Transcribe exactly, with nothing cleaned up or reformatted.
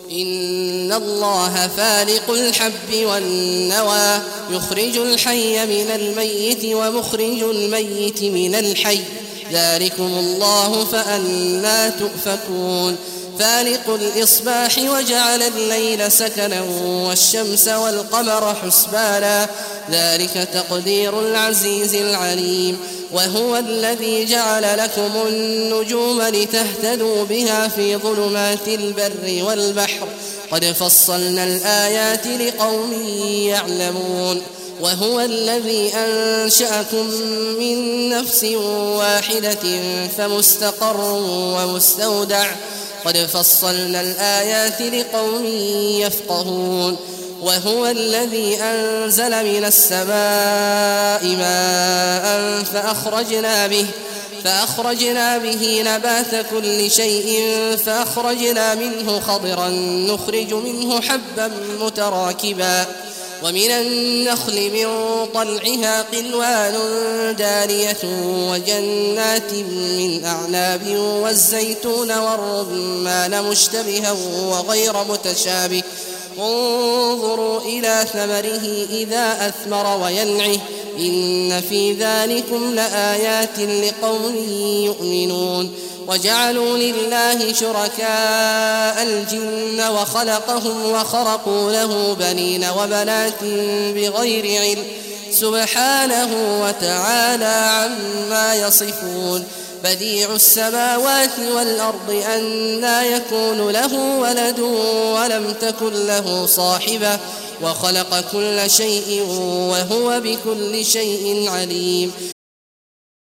إن الله فالق الحب والنوى يخرج الحي من الميت ومخرج الميت من الحي ذلكم الله فأنى تؤفكون فالق الإصباح وجعل الليل سكنا والشمس والقمر حسبانا ذلك تقدير العزيز العليم وهو الذي جعل لكم النجوم لتهتدوا بها في ظلمات البر والبحر قد فصلنا الآيات لقوم يعلمون وهو الذي أنشأكم من نفس واحدة فمستقر ومستودع قد فصلنا الآيات لقوم يفقهون وهو الذي أنزل من السماء ماء فأخرجنا به فأخرجنا به نبات كل شيء فأخرجنا منه خضرا نخرج منه حبا متراكبا ومن النخل من طلعها قنوان دانية وجنات من أعناب والزيتون والرمان مشتبها وغير متشابه انظروا إلى ثمره إذا أثمر وينعه إن في ذلكم لآيات لقوم يؤمنون وجعلوا لله شركاء الجن وخلقهم وخرقوا له بنين وبنات بغير علم سبحانه وتعالى عما يصفون بديع السماوات والأرض أنى يكون له ولد ولم تكن له صاحبة وخلق كل شيء وهو بكل شيء عليم